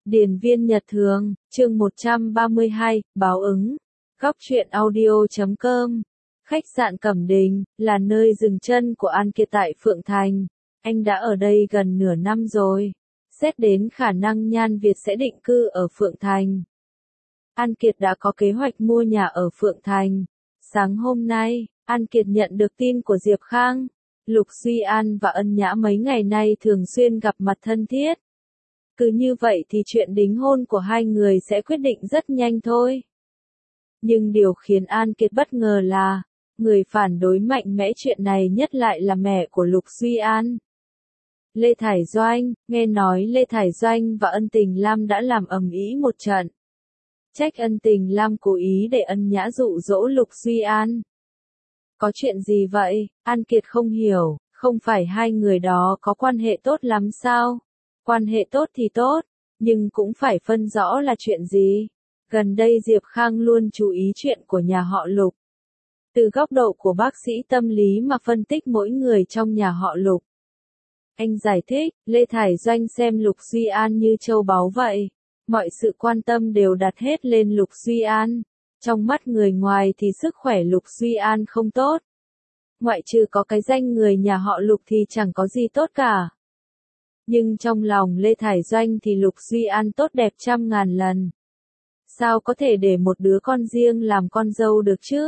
Điền viên Nhật Thường, chương 132, báo ứng. Góc truyện audio.com. Khách sạn Cẩm Đình, là nơi dừng chân của An Kiệt tại Phượng Thành. Anh đã ở đây gần nửa năm rồi. Xét đến khả năng Nhan Việt sẽ định cư ở Phượng Thành, An Kiệt đã có kế hoạch mua nhà ở Phượng Thành. Sáng hôm nay, An Kiệt nhận được tin của Diệp Khang. Lục Duy An và Ân Nhã mấy ngày nay thường xuyên gặp mặt thân thiết. Cứ như vậy thì chuyện đính hôn của hai người sẽ quyết định rất nhanh thôi. Nhưng điều khiến An Kiệt bất ngờ là, người phản đối mạnh mẽ chuyện này nhất lại là mẹ của Lục Duy An. Lê Thải Doanh, nghe nói Lê Thải Doanh và Ân Tình Lam đã làm ầm ĩ một trận. Trách Ân Tình Lam cố ý để Ân Nhã dụ dỗ Lục Duy An. Có chuyện gì vậy? An Kiệt không hiểu, không phải hai người đó có quan hệ tốt lắm sao? Quan hệ tốt thì tốt, nhưng cũng phải phân rõ là chuyện gì. Gần đây Diệp Khang luôn chú ý chuyện của nhà họ Lục. Từ góc độ của bác sĩ tâm lý mà phân tích mỗi người trong nhà họ Lục. Anh giải thích, Lê Thải Doanh xem Lục Duy An như châu báu vậy. Mọi sự quan tâm đều đặt hết lên Lục Duy An. Trong mắt người ngoài thì sức khỏe Lục Duy An không tốt. Ngoại trừ có cái danh người nhà họ Lục thì chẳng có gì tốt cả. Nhưng trong lòng Lê Thải Doanh thì Lục Duy An tốt đẹp trăm ngàn lần. Sao có thể để một đứa con riêng làm con dâu được chứ?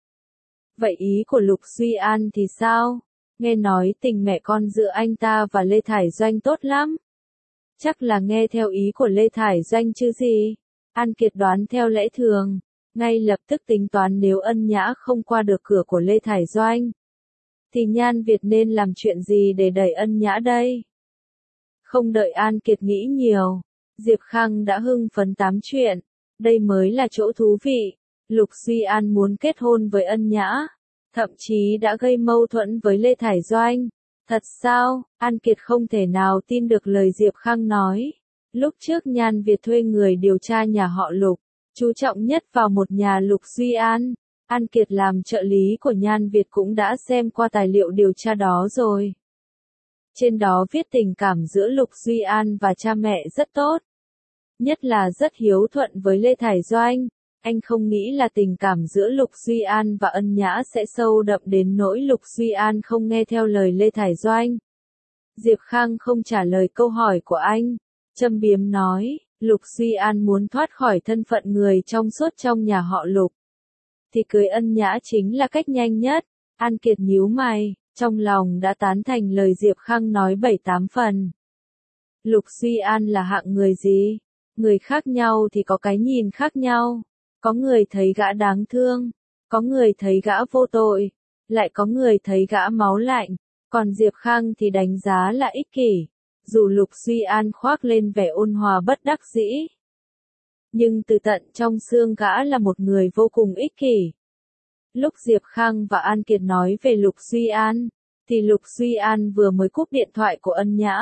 Vậy ý của Lục Duy An thì sao? Nghe nói tình mẹ con giữa anh ta và Lê Thải Doanh tốt lắm. Chắc là nghe theo ý của Lê Thải Doanh chứ gì? An Kiệt đoán theo lẽ thường, ngay lập tức tính toán nếu Ân Nhã không qua được cửa của Lê Thải Doanh, thì Nhan Việt nên làm chuyện gì để đẩy Ân Nhã đây? Không đợi An Kiệt nghĩ nhiều, Diệp Khang đã hưng phấn tám chuyện. Đây mới là chỗ thú vị. Lục Duy An muốn kết hôn với Ân Nhã, thậm chí đã gây mâu thuẫn với Lê Thải Doanh. Thật sao? An Kiệt không thể nào tin được lời Diệp Khang nói. Lúc trước Nhan Việt thuê người điều tra nhà họ Lục, chú trọng nhất vào một nhà Lục Duy An. An Kiệt làm trợ lý của Nhan Việt cũng đã xem qua tài liệu điều tra đó rồi. Trên đó viết tình cảm giữa Lục Duy An và cha mẹ rất tốt. Nhất là rất hiếu thuận với Lê Thải Doanh. Anh không nghĩ là tình cảm giữa Lục Duy An và Ân Nhã sẽ sâu đậm đến nỗi Lục Duy An không nghe theo lời Lê Thải Doanh. Diệp Khang không trả lời câu hỏi của anh. Châm biếm nói, Lục Duy An muốn thoát khỏi thân phận người trong suốt trong nhà họ Lục, thì cưới Ân Nhã chính là cách nhanh nhất. An Kiệt nhíu mày, trong lòng đã tán thành lời Diệp Khang nói 7-8 phần. Lục Duy An là hạng người gì? Người khác nhau thì có cái nhìn khác nhau. Có người thấy gã đáng thương, có người thấy gã vô tội, lại có người thấy gã máu lạnh, còn Diệp Khang thì đánh giá là ích kỷ. Dù Lục Duy An khoác lên vẻ ôn hòa bất đắc dĩ, nhưng từ tận trong xương gã là một người vô cùng ích kỷ. Lúc Diệp Khang và An Kiệt nói về Lục Duy An, thì Lục Duy An vừa mới cúp điện thoại của Ân Nhã.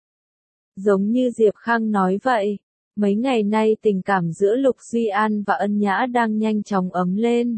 Giống như Diệp Khang nói vậy, mấy ngày nay tình cảm giữa Lục Duy An và Ân Nhã đang nhanh chóng ấm lên.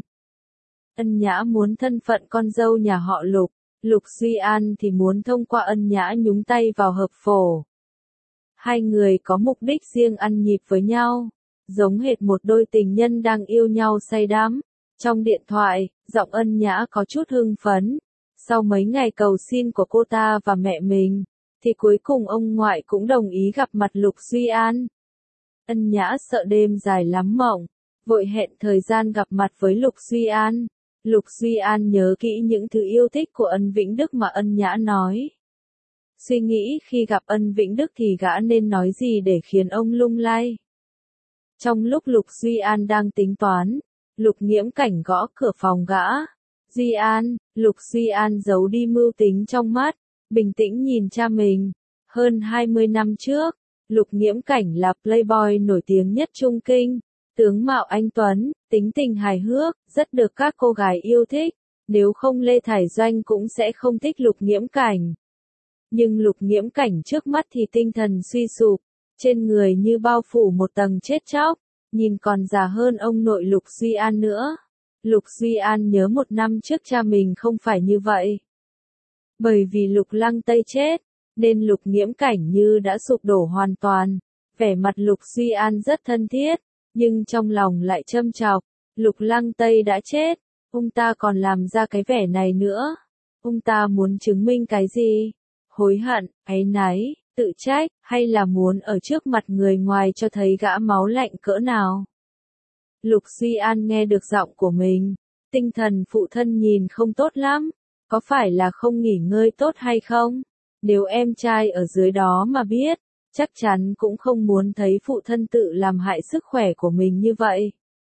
Ân Nhã muốn thân phận con dâu nhà họ Lục, Lục Duy An thì muốn thông qua Ân Nhã nhúng tay vào hợp phổ. Hai người có mục đích riêng ăn nhịp với nhau, giống hệt một đôi tình nhân đang yêu nhau say đắm. Trong điện thoại, giọng Ân Nhã có chút hưng phấn. Sau mấy ngày cầu xin của cô ta và mẹ mình, thì cuối cùng ông ngoại cũng đồng ý gặp mặt Lục Duy An. Ân Nhã sợ đêm dài lắm mộng, vội hẹn thời gian gặp mặt với Lục Duy An. Lục Duy An nhớ kỹ những thứ yêu thích của Ân Vĩnh Đức mà Ân Nhã nói. Suy nghĩ khi gặp Ân Vĩnh Đức thì gã nên nói gì để khiến ông lung lay. Trong lúc Lục Duy An đang tính toán, Lục Nghiễm Cảnh gõ cửa phòng gã. Duy An, Lục Duy An giấu đi mưu tính trong mắt, bình tĩnh nhìn cha mình. Hơn 20 năm trước, Lục Nghiễm Cảnh là playboy nổi tiếng nhất Trung Kinh. Tướng mạo anh tuấn, tính tình hài hước, rất được các cô gái yêu thích. Nếu không Lê Thải Doanh cũng sẽ không thích Lục Nghiễm Cảnh. Nhưng Lục Nghiễm Cảnh trước mắt thì tinh thần suy sụp, trên người như bao phủ một tầng chết chóc, nhìn còn già hơn ông nội Lục Duy An nữa. Lục Duy An nhớ một năm trước cha mình không phải như vậy. Bởi vì Lục Lăng Tây chết, nên Lục Nghiễm Cảnh như đã sụp đổ hoàn toàn. Vẻ mặt Lục Duy An rất thân thiết, nhưng trong lòng lại châm chọc. Lục Lăng Tây đã chết, ông ta còn làm ra cái vẻ này nữa. Ông ta muốn chứng minh cái gì? Hối hận, áy náy, tự trách, hay là muốn ở trước mặt người ngoài cho thấy gã máu lạnh cỡ nào? Lục Duy An nghe được giọng của mình, tinh thần phụ thân nhìn không tốt lắm, có phải là không nghỉ ngơi tốt hay không? Nếu em trai ở dưới đó mà biết, chắc chắn cũng không muốn thấy phụ thân tự làm hại sức khỏe của mình như vậy.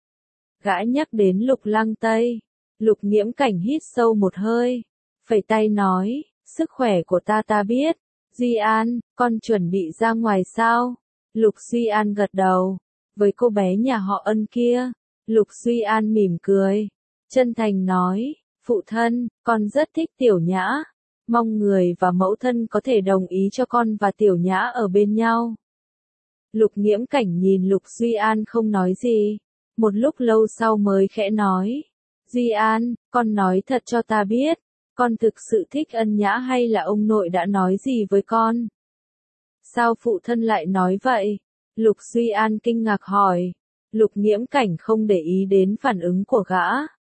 Gã nhắc đến Lục Lăng Tây, Lục Nghiễm Cảnh hít sâu một hơi, phẩy tay nói, sức khỏe của ta biết. Duy An, con chuẩn bị ra ngoài sao? Lục Duy An gật đầu. Với cô bé nhà họ Ân kia, Lục Duy An mỉm cười, chân thành nói, phụ thân, con rất thích Tiểu Nhã, mong người và mẫu thân có thể đồng ý cho con và Tiểu Nhã ở bên nhau. Lục Nghiễm Cảnh nhìn Lục Duy An không nói gì, một lúc lâu sau mới khẽ nói, Duy An, con nói thật cho ta biết, con thực sự thích Ân Nhã hay là ông nội đã nói gì với con? Sao phụ thân lại nói vậy? Lục Duy An kinh ngạc hỏi. Lục Nghiễm Cảnh không để ý đến phản ứng của gã.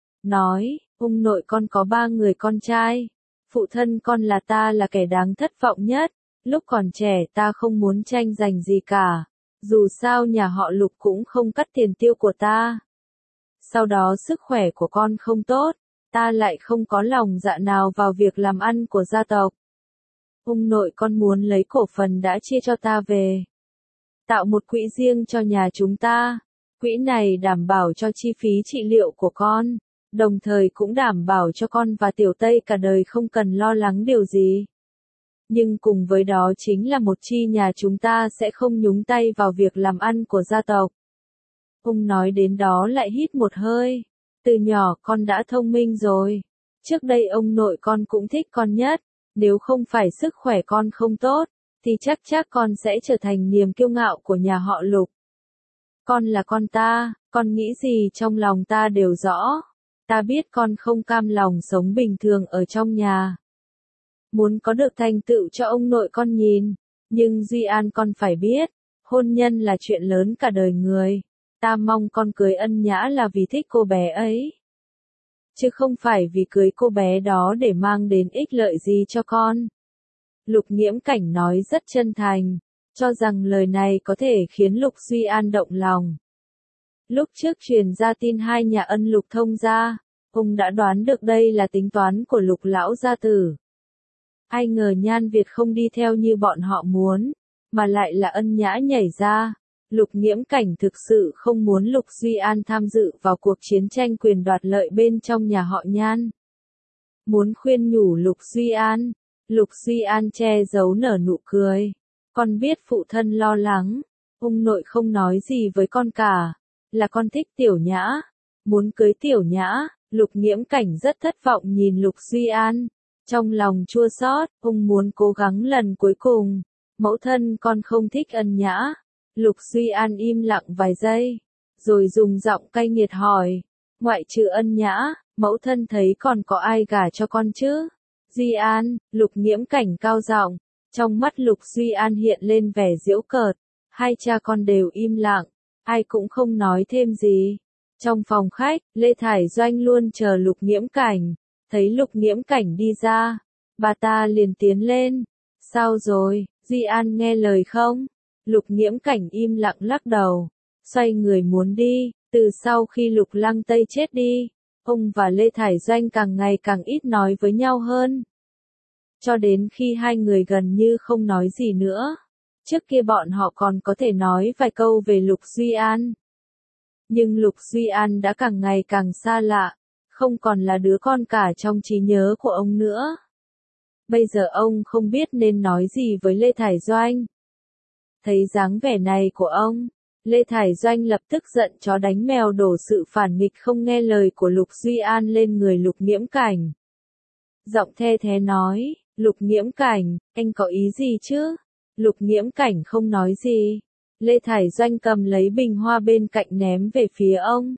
Nói, ông nội con có 3 người con trai. Phụ thân con là ta là kẻ đáng thất vọng nhất. Lúc còn trẻ ta không muốn tranh giành gì cả. Dù sao nhà họ Lục cũng không cắt tiền tiêu của ta. Sau đó sức khỏe của con không tốt. Ta lại không có lòng dạ nào vào việc làm ăn của gia tộc. Ông nội con muốn lấy cổ phần đã chia cho ta về. Tạo một quỹ riêng cho nhà chúng ta. Quỹ này đảm bảo cho chi phí trị liệu của con, đồng thời cũng đảm bảo cho con và Tiểu Tây cả đời không cần lo lắng điều gì. Nhưng cùng với đó chính là một chi nhà chúng ta sẽ không nhúng tay vào việc làm ăn của gia tộc. Ông nói đến đó lại hít một hơi. Từ nhỏ con đã thông minh rồi. Trước đây ông nội con cũng thích con nhất. Nếu không phải sức khỏe con không tốt, thì chắc con sẽ trở thành niềm kiêu ngạo của nhà họ Lục. Con là con ta, con nghĩ gì trong lòng ta đều rõ. Ta biết con không cam lòng sống bình thường ở trong nhà. Muốn có được thành tựu cho ông nội con nhìn. Nhưng Duy An con phải biết, hôn nhân là chuyện lớn cả đời người. Ta mong con cưới Ân Nhã là vì thích cô bé ấy. Chứ không phải vì cưới cô bé đó để mang đến ích lợi gì cho con. Lục Nghiễm Cảnh nói rất chân thành, cho rằng lời này có thể khiến Lục Duy An động lòng. Lúc trước truyền ra tin hai nhà Ân Lục thông gia, ông đã đoán được đây là tính toán của Lục lão gia tử. Ai ngờ Nhan Việt không đi theo như bọn họ muốn, mà lại là Ân Nhã nhảy ra. Lục Nghiễm Cảnh thực sự không muốn Lục Duy An tham dự vào cuộc chiến tranh quyền đoạt lợi bên trong nhà họ Nhan. Muốn khuyên nhủ Lục Duy An, Lục Duy An che giấu nở nụ cười. Con biết phụ thân lo lắng, ông nội không nói gì với con cả, là con thích Tiểu Nhã, muốn cưới Tiểu Nhã. Lục Nghiễm Cảnh rất thất vọng nhìn Lục Duy An, trong lòng chua xót, ông muốn cố gắng lần cuối cùng. Mẫu thân con không thích Ân Nhã. Lục Duy An im lặng vài giây, rồi dùng giọng cay nghiệt hỏi, ngoại trừ Ân Nhã, mẫu thân thấy còn có ai gả cho con chứ? Duy An, Lục Nghiễm Cảnh cao giọng, trong mắt Lục Duy An hiện lên vẻ giễu cợt, hai cha con đều im lặng, ai cũng không nói thêm gì. Trong phòng khách, Lê Thải Doanh luôn chờ Lục Nghiễm Cảnh, thấy Lục Nghiễm Cảnh đi ra, bà ta liền tiến lên, sao rồi, Duy An nghe lời không? Lục Nghiễm Cảnh im lặng lắc đầu, xoay người muốn đi. Từ sau khi Lục Lăng Tây chết đi, ông và Lê Thải Doanh càng ngày càng ít nói với nhau hơn. Cho đến khi hai người gần như không nói gì nữa. Trước kia bọn họ còn có thể nói vài câu về Lục Duy An. Nhưng Lục Duy An đã càng ngày càng xa lạ, không còn là đứa con cả trong trí nhớ của ông nữa. Bây giờ ông không biết nên nói gì với Lê Thải Doanh. Thấy dáng vẻ này của ông, Lê Thải Doanh lập tức giận chó đánh mèo đổ sự phản nghịch không nghe lời của Lục Duy An lên người Lục Nghiễm Cảnh. Giọng the thế nói, Lục Nghiễm Cảnh, anh có ý gì chứ? Lục Nghiễm Cảnh không nói gì. Lê Thải Doanh cầm lấy bình hoa bên cạnh ném về phía ông.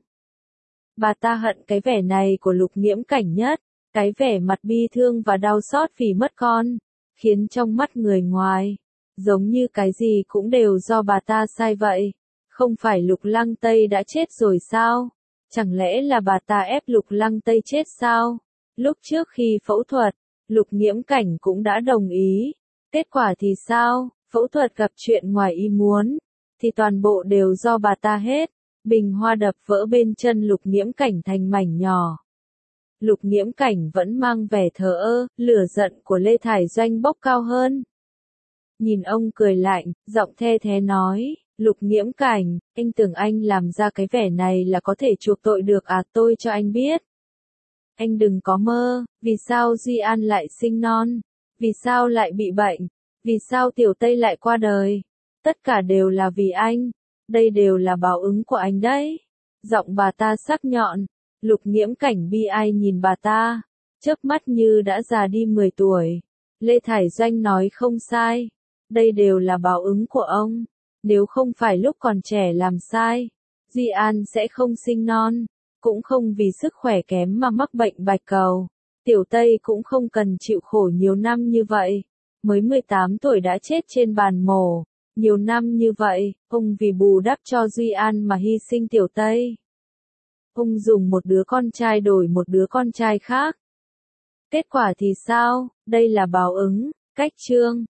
Bà ta hận cái vẻ này của Lục Nghiễm Cảnh nhất, cái vẻ mặt bi thương và đau xót vì mất con, khiến trong mắt người ngoài, Giống như cái gì cũng đều do bà ta sai vậy. Không phải Lục Lăng Tây đã chết rồi sao? Chẳng lẽ là bà ta ép Lục Lăng Tây chết sao? Lúc trước khi phẫu thuật, Lục Nghiễm Cảnh cũng đã đồng ý. Kết quả thì sao? Phẫu thuật gặp chuyện ngoài ý muốn, thì toàn bộ đều do bà ta hết. Bình hoa đập vỡ bên chân Lục Nghiễm Cảnh thành mảnh nhỏ. Lục Nghiễm Cảnh vẫn mang vẻ thờ ơ, lửa giận của Lê Thải Doanh bốc cao hơn. Nhìn ông cười lạnh, giọng the thế nói, Lục Nghiễm Cảnh, anh tưởng anh làm ra cái vẻ này là có thể chuộc tội được à? Tôi cho anh biết. Anh đừng có mơ, vì sao Duy An lại sinh non? Vì sao lại bị bệnh? Vì sao Tiểu Tây lại qua đời? Tất cả đều là vì anh. Đây đều là báo ứng của anh đấy. Giọng bà ta sắc nhọn. Lục Nghiễm Cảnh bi ai nhìn bà ta. Chớp mắt như đã già đi 10 tuổi. Lê Thải Doanh nói không sai. Đây đều là báo ứng của ông. Nếu không phải lúc còn trẻ làm sai, Duy An sẽ không sinh non. Cũng không vì sức khỏe kém mà mắc bệnh bạch cầu. Tiểu Tây cũng không cần chịu khổ nhiều năm như vậy. Mới 18 tuổi đã chết trên bàn mổ. Nhiều năm như vậy, ông vì bù đắp cho Duy An mà hy sinh Tiểu Tây. Ông dùng một đứa con trai đổi một đứa con trai khác. Kết quả thì sao? Đây là báo ứng. Cách chương